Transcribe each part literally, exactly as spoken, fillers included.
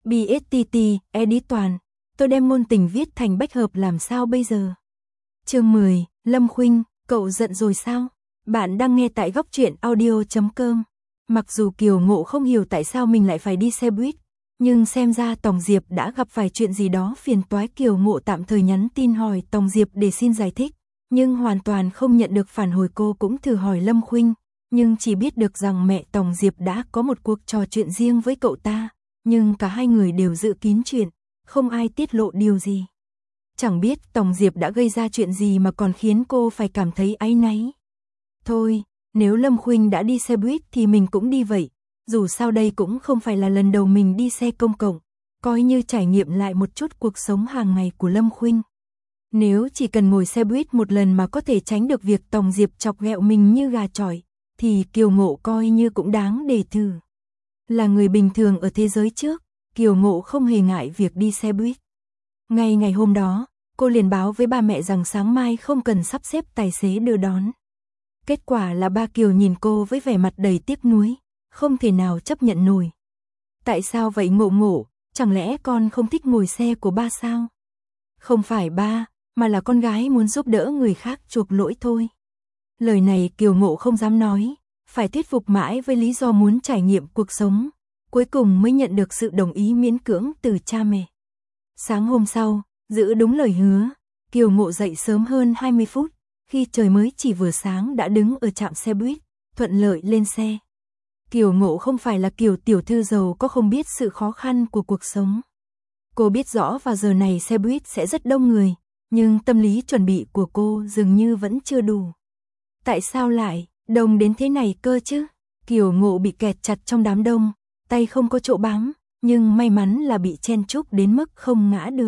bê ét tê tê, edit toàn. Tôi đem ngôn tình viết thành bách hợp làm sao bây giờ? Chương mười, Lâm Khuynh, cậu giận rồi sao? Bạn đang nghe tại góc truyện audio chấm com. Mặc dù Kiều Ngộ không hiểu tại sao mình lại phải đi xe buýt, nhưng xem ra Tòng Diệp đã gặp phải chuyện gì đó phiền toái. Kiều Ngộ tạm thời nhắn tin hỏi Tòng Diệp để xin giải thích, nhưng hoàn toàn không nhận được phản hồi. Cô cũng thử hỏi Lâm Khuynh, nhưng chỉ biết được rằng mẹ Tòng Diệp đã có một cuộc trò chuyện riêng với cậu ta, nhưng cả hai người đều giữ kín chuyện, không ai tiết lộ điều gì. Chẳng biết Tòng Diệp đã gây ra chuyện gì mà còn khiến cô phải cảm thấy áy náy. Thôi, nếu Lâm Khuynh đã đi xe buýt thì mình cũng đi vậy, dù sao đây cũng không phải là lần đầu mình đi xe công cộng, coi như trải nghiệm lại một chút cuộc sống hàng ngày của Lâm Khuynh. Nếu chỉ cần ngồi xe buýt một lần mà có thể tránh được việc Tòng Diệp chọc ghẹo mình như gà chọi, thì Kiều Ngộ coi như cũng đáng để thử. Là người bình thường ở thế giới trước, Kiều Ngộ không hề ngại việc đi xe buýt. Ngay ngày hôm đó, cô liền báo với ba mẹ rằng sáng mai không cần sắp xếp tài xế đưa đón. Kết quả là ba Kiều nhìn cô với vẻ mặt đầy tiếc nuối, không thể nào chấp nhận nổi. Tại sao vậy Ngộ Ngộ, chẳng lẽ con không thích ngồi xe của ba sao? Không phải ba, mà là con gái muốn giúp đỡ người khác chuộc lỗi thôi. Lời này Kiều Ngộ không dám nói, phải thuyết phục mãi với lý do muốn trải nghiệm cuộc sống, cuối cùng mới nhận được sự đồng ý miễn cưỡng từ cha mẹ. Sáng hôm sau, giữ đúng lời hứa, Kiều Ngộ dậy sớm hơn hai mươi phút, khi trời mới chỉ vừa sáng đã đứng ở trạm xe buýt, thuận lợi lên xe. Kiều Ngộ không phải là kiểu tiểu thư giàu có không biết sự khó khăn của cuộc sống. Cô biết rõ vào giờ này xe buýt sẽ rất đông người, nhưng tâm lý chuẩn bị của cô dường như vẫn chưa đủ. Tại sao lại đông đến thế này cơ chứ? Kiều Ngộ bị kẹt chặt trong đám đông, tay không có chỗ bám, nhưng may mắn là bị chen chúc đến mức không ngã được.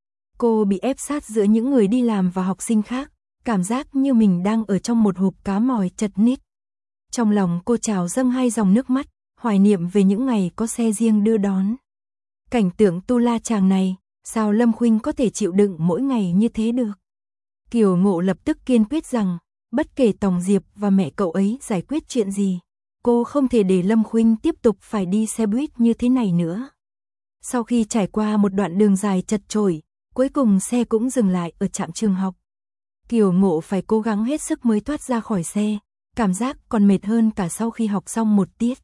Cô bị ép sát giữa những người đi làm và học sinh khác, cảm giác như mình đang ở trong một hộp cá mòi chật ních. Trong lòng cô trào dâng hai dòng nước mắt, hoài niệm về những ngày có xe riêng đưa đón. Cảnh tượng tu la chàng này, sao Lâm Khuynh có thể chịu đựng mỗi ngày như thế được? Kiều Ngộ lập tức kiên quyết rằng, bất kể Tòng Diệp và mẹ cậu ấy giải quyết chuyện gì, cô không thể để Lâm Khuynh tiếp tục phải đi xe buýt như thế này nữa. Sau khi trải qua một đoạn đường dài chật chội, cuối cùng xe cũng dừng lại ở trạm trường học. Kiều Ngộ phải cố gắng hết sức mới thoát ra khỏi xe, cảm giác còn mệt hơn cả sau khi học xong một tiết.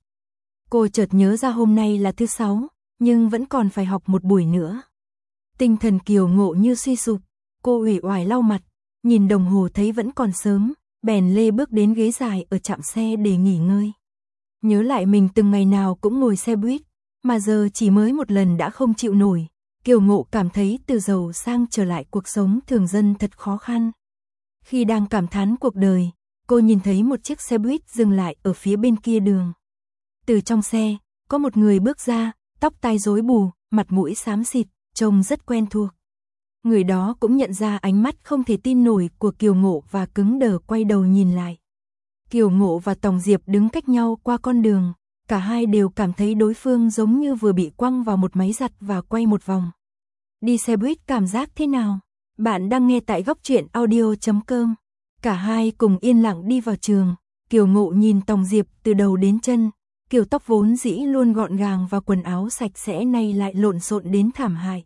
Cô chợt nhớ ra hôm nay là thứ sáu, nhưng vẫn còn phải học một buổi nữa. Tinh thần Kiều Ngộ như suy sụp, cô uể oải lau mặt, nhìn đồng hồ thấy vẫn còn sớm, bèn lê bước đến ghế dài ở trạm xe để nghỉ ngơi. Nhớ lại mình từng ngày nào cũng ngồi xe buýt, mà giờ chỉ mới một lần đã không chịu nổi, Kiều Ngộ cảm thấy từ giàu sang trở lại cuộc sống thường dân thật khó khăn. Khi đang cảm thán cuộc đời, cô nhìn thấy một chiếc xe buýt dừng lại ở phía bên kia đường. Từ trong xe, có một người bước ra, tóc tai rối bù, mặt mũi xám xịt, trông rất quen thuộc. Người đó cũng nhận ra ánh mắt không thể tin nổi của Kiều Ngộ và cứng đờ quay đầu nhìn lại. Kiều Ngộ và Tòng Diệp đứng cách nhau qua con đường, cả hai đều cảm thấy đối phương giống như vừa bị quăng vào một máy giặt và quay một vòng. Đi xe buýt cảm giác thế nào? Bạn đang nghe tại góc truyện audio chấm com. Cả hai cùng yên lặng đi vào trường, Kiều Ngộ nhìn Tòng Diệp từ đầu đến chân, kiểu tóc vốn dĩ luôn gọn gàng và quần áo sạch sẽ nay lại lộn xộn đến thảm hại.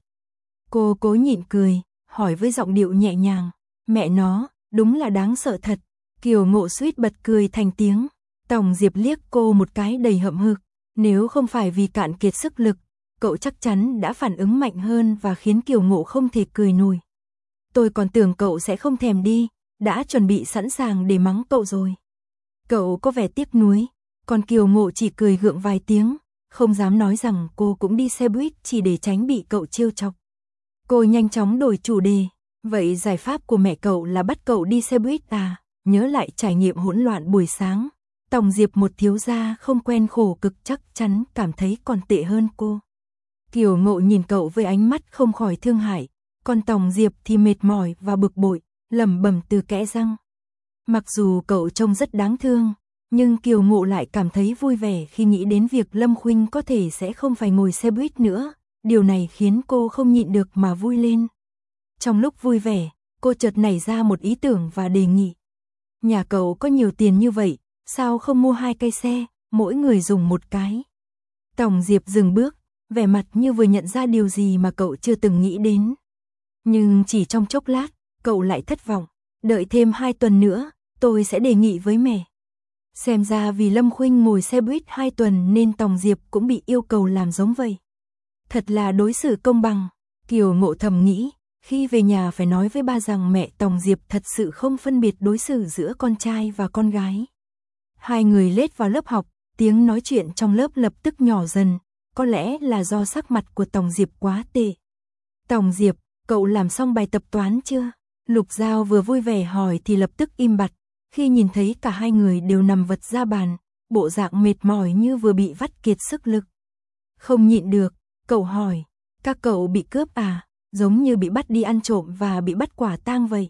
Cô cố nhịn cười, hỏi với giọng điệu nhẹ nhàng, mẹ nó, đúng là đáng sợ thật. Kiều Ngộ suýt bật cười thành tiếng. Tòng Diệp liếc cô một cái đầy hậm hực, nếu không phải vì cạn kiệt sức lực, cậu chắc chắn đã phản ứng mạnh hơn và khiến Kiều Ngộ không thể cười nổi. Tôi còn tưởng cậu sẽ không thèm đi, đã chuẩn bị sẵn sàng để mắng cậu rồi. Cậu có vẻ tiếc nuối, còn Kiều Ngộ chỉ cười gượng vài tiếng, không dám nói rằng cô cũng đi xe buýt chỉ để tránh bị cậu trêu chọc. Cô nhanh chóng đổi chủ đề, vậy giải pháp của mẹ cậu là bắt cậu đi xe buýt à? Nhớ lại trải nghiệm hỗn loạn buổi sáng, Tòng Diệp một thiếu gia không quen khổ cực chắc chắn cảm thấy còn tệ hơn cô. Kiều Ngộ nhìn cậu với ánh mắt không khỏi thương hại, còn Tòng Diệp thì mệt mỏi và bực bội, lẩm bẩm từ kẽ răng. Mặc dù cậu trông rất đáng thương, nhưng Kiều Ngộ lại cảm thấy vui vẻ khi nghĩ đến việc Lâm Khuynh có thể sẽ không phải ngồi xe buýt nữa, điều này khiến cô không nhịn được mà vui lên. Trong lúc vui vẻ, cô chợt nảy ra một ý tưởng và đề nghị. Nhà cậu có nhiều tiền như vậy, sao không mua hai cây xe, mỗi người dùng một cái? Tòng Diệp dừng bước, vẻ mặt như vừa nhận ra điều gì mà cậu chưa từng nghĩ đến. Nhưng chỉ trong chốc lát, cậu lại thất vọng. Đợi thêm hai tuần nữa, tôi sẽ đề nghị với mẹ. Xem ra vì Lâm Khuynh ngồi xe buýt hai tuần nên Tòng Diệp cũng bị yêu cầu làm giống vậy. Thật là đối xử công bằng, Kiều Ngộ thầm nghĩ, khi về nhà phải nói với ba rằng mẹ Tòng Diệp thật sự không phân biệt đối xử giữa con trai và con gái. Hai người lết vào lớp học, tiếng nói chuyện trong lớp lập tức nhỏ dần, có lẽ là do sắc mặt của Tòng Diệp quá tệ. Tòng Diệp, cậu làm xong bài tập toán chưa? Lục Giao vừa vui vẻ hỏi thì lập tức im bặt, khi nhìn thấy cả hai người đều nằm vật ra bàn, bộ dạng mệt mỏi như vừa bị vắt kiệt sức lực. Không nhịn được, cậu hỏi, các cậu bị cướp à, giống như bị bắt đi ăn trộm và bị bắt quả tang vậy.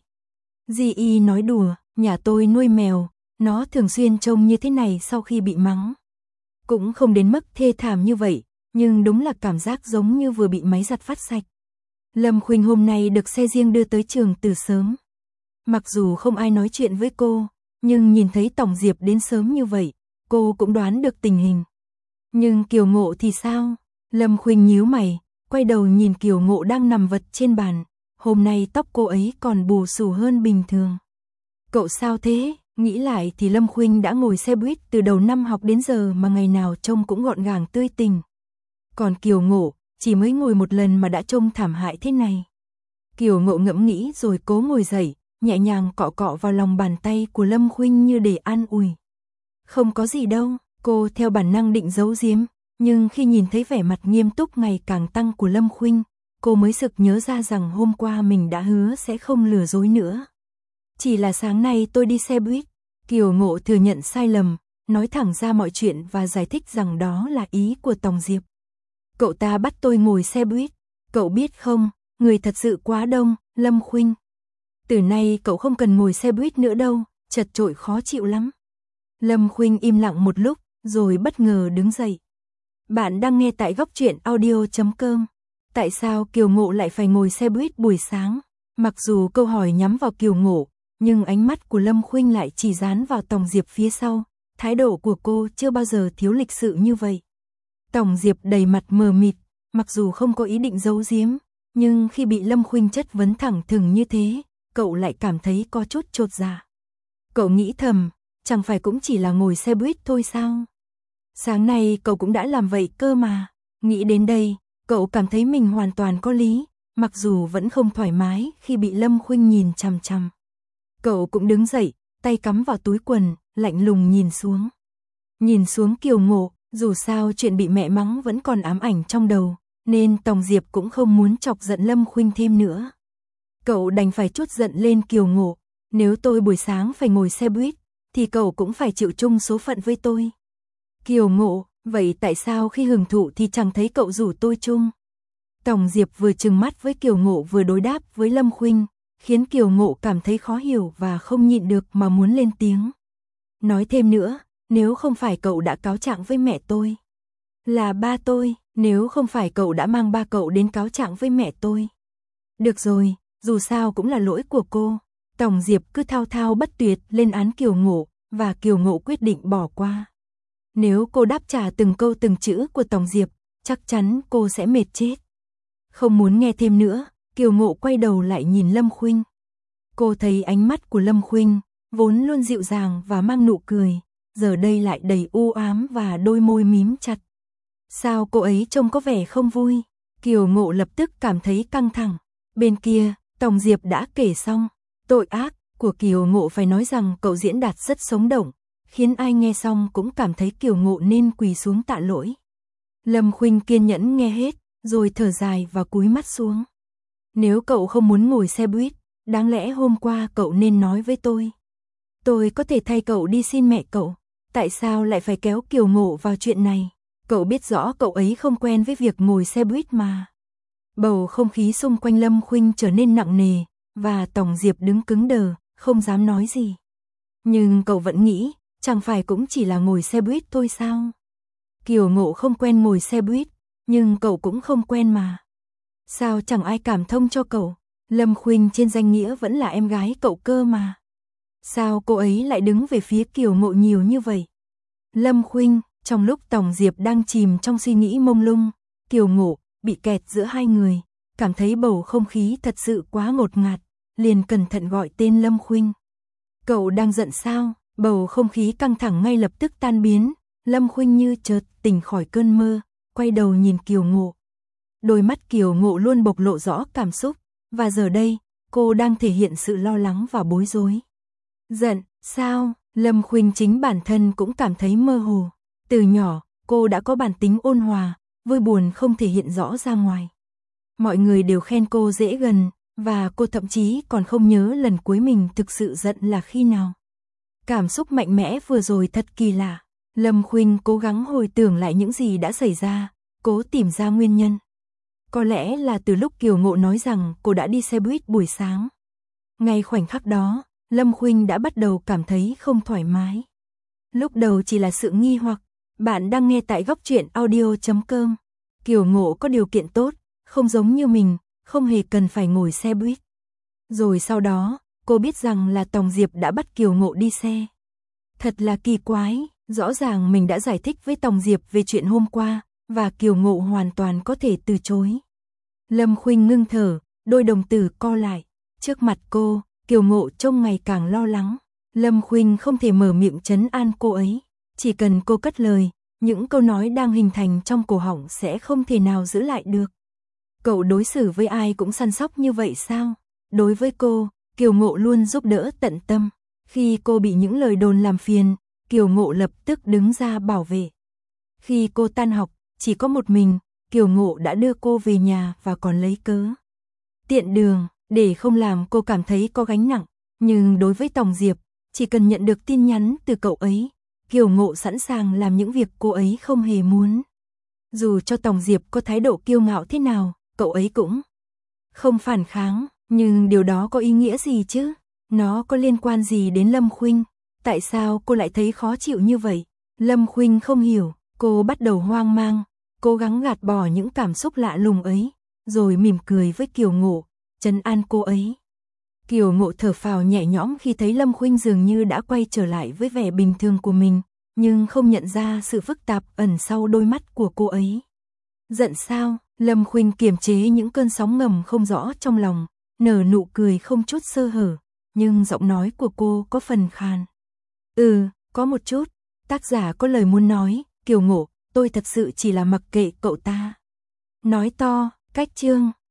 Di Y nói đùa, nhà tôi nuôi mèo, nó thường xuyên trông như thế này sau khi bị mắng. Cũng không đến mức thê thảm như vậy, nhưng đúng là cảm giác giống như vừa bị máy giặt phát sạch. Lâm Khuynh hôm nay được xe riêng đưa tới trường từ sớm. Mặc dù không ai nói chuyện với cô, nhưng nhìn thấy Tòng Diệp đến sớm như vậy, cô cũng đoán được tình hình. Nhưng Kiều Ngộ thì sao? Lâm Khuynh nhíu mày, quay đầu nhìn Kiều Ngộ đang nằm vật trên bàn. Hôm nay tóc cô ấy còn bù xù hơn bình thường. Cậu sao thế? Nghĩ lại thì Lâm Khuynh đã ngồi xe buýt từ đầu năm học đến giờ mà ngày nào trông cũng gọn gàng tươi tỉnh. Còn Kiều Ngộ, chỉ mới ngồi một lần mà đã trông thảm hại thế này. Kiều Ngộ ngẫm nghĩ rồi cố ngồi dậy, nhẹ nhàng cọ cọ vào lòng bàn tay của Lâm Khuynh như để an ủi. Không có gì đâu, cô theo bản năng định giấu giếm, nhưng khi nhìn thấy vẻ mặt nghiêm túc ngày càng tăng của Lâm Khuynh, cô mới sực nhớ ra rằng hôm qua mình đã hứa sẽ không lừa dối nữa. Chỉ là sáng nay tôi đi xe buýt. Kiều Ngộ thừa nhận sai lầm, nói thẳng ra mọi chuyện và giải thích rằng đó là ý của Tòng Diệp. Cậu ta bắt tôi ngồi xe buýt, cậu biết không, người thật sự quá đông, Lâm Khuynh. Từ nay cậu không cần ngồi xe buýt nữa đâu, chật chội khó chịu lắm. Lâm Khuynh im lặng một lúc, rồi bất ngờ đứng dậy. Bạn đang nghe tại góc truyện audio chấm com. Tại sao Kiều Ngộ lại phải ngồi xe buýt buổi sáng? Mặc dù câu hỏi nhắm vào Kiều Ngộ, nhưng ánh mắt của Lâm Khuynh lại chỉ dán vào Tòng Diệp phía sau. Thái độ của cô chưa bao giờ thiếu lịch sự như vậy. Tòng Diệp đầy mặt mờ mịt, mặc dù không có ý định giấu giếm, nhưng khi bị Lâm Khuynh chất vấn thẳng thừng như thế, cậu lại cảm thấy có chút chột dạ. Cậu nghĩ thầm, chẳng phải cũng chỉ là ngồi xe buýt thôi sao? Sáng nay cậu cũng đã làm vậy cơ mà. Nghĩ đến đây, cậu cảm thấy mình hoàn toàn có lý, mặc dù vẫn không thoải mái khi bị Lâm Khuynh nhìn chằm chằm. Cậu cũng đứng dậy, tay cắm vào túi quần, lạnh lùng nhìn xuống. Nhìn xuống Kiều Ngộ, dù sao chuyện bị mẹ mắng vẫn còn ám ảnh trong đầu, nên Tòng Diệp cũng không muốn chọc giận Lâm Khuynh thêm nữa. Cậu đành phải trút giận lên Kiều Ngộ, nếu tôi buổi sáng phải ngồi xe buýt, thì cậu cũng phải chịu chung số phận với tôi. Kiều Ngộ, vậy tại sao khi hưởng thụ thì chẳng thấy cậu rủ tôi chung? Tòng Diệp vừa trừng mắt với Kiều Ngộ vừa đối đáp với Lâm Khuynh, khiến Kiều Ngộ cảm thấy khó hiểu và không nhịn được mà muốn lên tiếng. Nói thêm nữa, nếu không phải cậu đã cáo trạng với mẹ tôi, là ba tôi, nếu không phải cậu đã mang ba cậu đến cáo trạng với mẹ tôi. Được rồi, dù sao cũng là lỗi của cô. Tòng Diệp cứ thao thao bất tuyệt lên án Kiều Ngộ, và Kiều Ngộ quyết định bỏ qua. Nếu cô đáp trả từng câu từng chữ của Tòng Diệp, chắc chắn cô sẽ mệt chết. Không muốn nghe thêm nữa, Kiều Ngộ quay đầu lại nhìn Lâm Khuynh. Cô thấy ánh mắt của Lâm Khuynh, vốn luôn dịu dàng và mang nụ cười, giờ đây lại đầy u ám và đôi môi mím chặt. Sao cô ấy trông có vẻ không vui? Kiều Ngộ lập tức cảm thấy căng thẳng. Bên kia, Tòng Diệp đã kể xong. Tội ác của Kiều Ngộ phải nói rằng cậu diễn đạt rất sống động, khiến ai nghe xong cũng cảm thấy Kiều Ngộ nên quỳ xuống tạ lỗi. Lâm Khuynh kiên nhẫn nghe hết, rồi thở dài và cúi mắt xuống. Nếu cậu không muốn ngồi xe buýt, đáng lẽ hôm qua cậu nên nói với tôi. Tôi có thể thay cậu đi xin mẹ cậu. Tại sao lại phải kéo Kiều Ngộ vào chuyện này? Cậu biết rõ cậu ấy không quen với việc ngồi xe buýt mà. Bầu không khí xung quanh Lâm Khuynh trở nên nặng nề, và Tòng Diệp đứng cứng đờ, không dám nói gì. Nhưng cậu vẫn nghĩ, chẳng phải cũng chỉ là ngồi xe buýt thôi sao? Kiều Ngộ không quen ngồi xe buýt, nhưng cậu cũng không quen mà. Sao chẳng ai cảm thông cho cậu? Lâm Khuynh trên danh nghĩa vẫn là em gái cậu cơ mà. Sao cô ấy lại đứng về phía Kiều Ngộ nhiều như vậy? Lâm Khuynh, trong lúc Tòng Diệp đang chìm trong suy nghĩ mông lung, Kiều Ngộ bị kẹt giữa hai người, cảm thấy bầu không khí thật sự quá ngột ngạt, liền cẩn thận gọi tên Lâm Khuynh. Cậu đang giận sao? Bầu không khí căng thẳng ngay lập tức tan biến, Lâm Khuynh như chợt tỉnh khỏi cơn mơ, quay đầu nhìn Kiều Ngộ. Đôi mắt Kiều Ngộ luôn bộc lộ rõ cảm xúc, và giờ đây, cô đang thể hiện sự lo lắng và bối rối. Giận, sao? Lâm Khuynh chính bản thân cũng cảm thấy mơ hồ. Từ nhỏ, cô đã có bản tính ôn hòa, vui buồn không thể hiện rõ ra ngoài. Mọi người đều khen cô dễ gần, và cô thậm chí còn không nhớ lần cuối mình thực sự giận là khi nào. Cảm xúc mạnh mẽ vừa rồi thật kỳ lạ. Lâm Khuynh cố gắng hồi tưởng lại những gì đã xảy ra, cố tìm ra nguyên nhân. Có lẽ là từ lúc Kiều Ngộ nói rằng cô đã đi xe buýt buổi sáng. Ngay khoảnh khắc đó, Lâm Khuynh đã bắt đầu cảm thấy không thoải mái. Lúc đầu chỉ là sự nghi hoặc. Bạn đang nghe tại góc truyện audio chấm com. Kiều Ngộ có điều kiện tốt, không giống như mình, không hề cần phải ngồi xe buýt. Rồi sau đó, cô biết rằng là Tòng Diệp đã bắt Kiều Ngộ đi xe. Thật là kỳ quái, rõ ràng mình đã giải thích với Tòng Diệp về chuyện hôm qua, và Kiều Ngộ hoàn toàn có thể từ chối. Lâm Khuynh ngưng thở, đôi đồng tử co lại. Trước mặt cô, Kiều Ngộ trông ngày càng lo lắng. Lâm Khuynh không thể mở miệng trấn an cô ấy. Chỉ cần cô cất lời, những câu nói đang hình thành trong cổ họng sẽ không thể nào giữ lại được. Cậu đối xử với ai cũng săn sóc như vậy sao? Đối với cô, Kiều Ngộ luôn giúp đỡ tận tâm. Khi cô bị những lời đồn làm phiền, Kiều Ngộ lập tức đứng ra bảo vệ. Khi cô tan học, chỉ có một mình, Kiều Ngộ đã đưa cô về nhà và còn lấy cớ tiện đường, để không làm cô cảm thấy có gánh nặng. Nhưng đối với Tòng Diệp, chỉ cần nhận được tin nhắn từ cậu ấy, Kiều Ngộ sẵn sàng làm những việc cô ấy không hề muốn. Dù cho Tòng Diệp có thái độ kiêu ngạo thế nào, cậu ấy cũng không phản kháng, nhưng điều đó có ý nghĩa gì chứ? Nó có liên quan gì đến Lâm Khuynh? Tại sao cô lại thấy khó chịu như vậy? Lâm Khuynh không hiểu, cô bắt đầu hoang mang, cố gắng gạt bỏ những cảm xúc lạ lùng ấy, rồi mỉm cười với Kiều Ngộ, trấn an cô ấy. Kiều Ngộ thở phào nhẹ nhõm khi thấy Lâm Khuynh dường như đã quay trở lại với vẻ bình thường của mình, nhưng không nhận ra sự phức tạp ẩn sau đôi mắt của cô ấy. Giận sao? Lâm Khuynh kiềm chế những cơn sóng ngầm không rõ trong lòng, nở nụ cười không chút sơ hở, nhưng giọng nói của cô có phần khàn. Ừ, có một chút. Tác giả có lời muốn nói, Kiều Ngộ, tôi thật sự chỉ là mặc kệ cậu ta. Nói to, cách chương.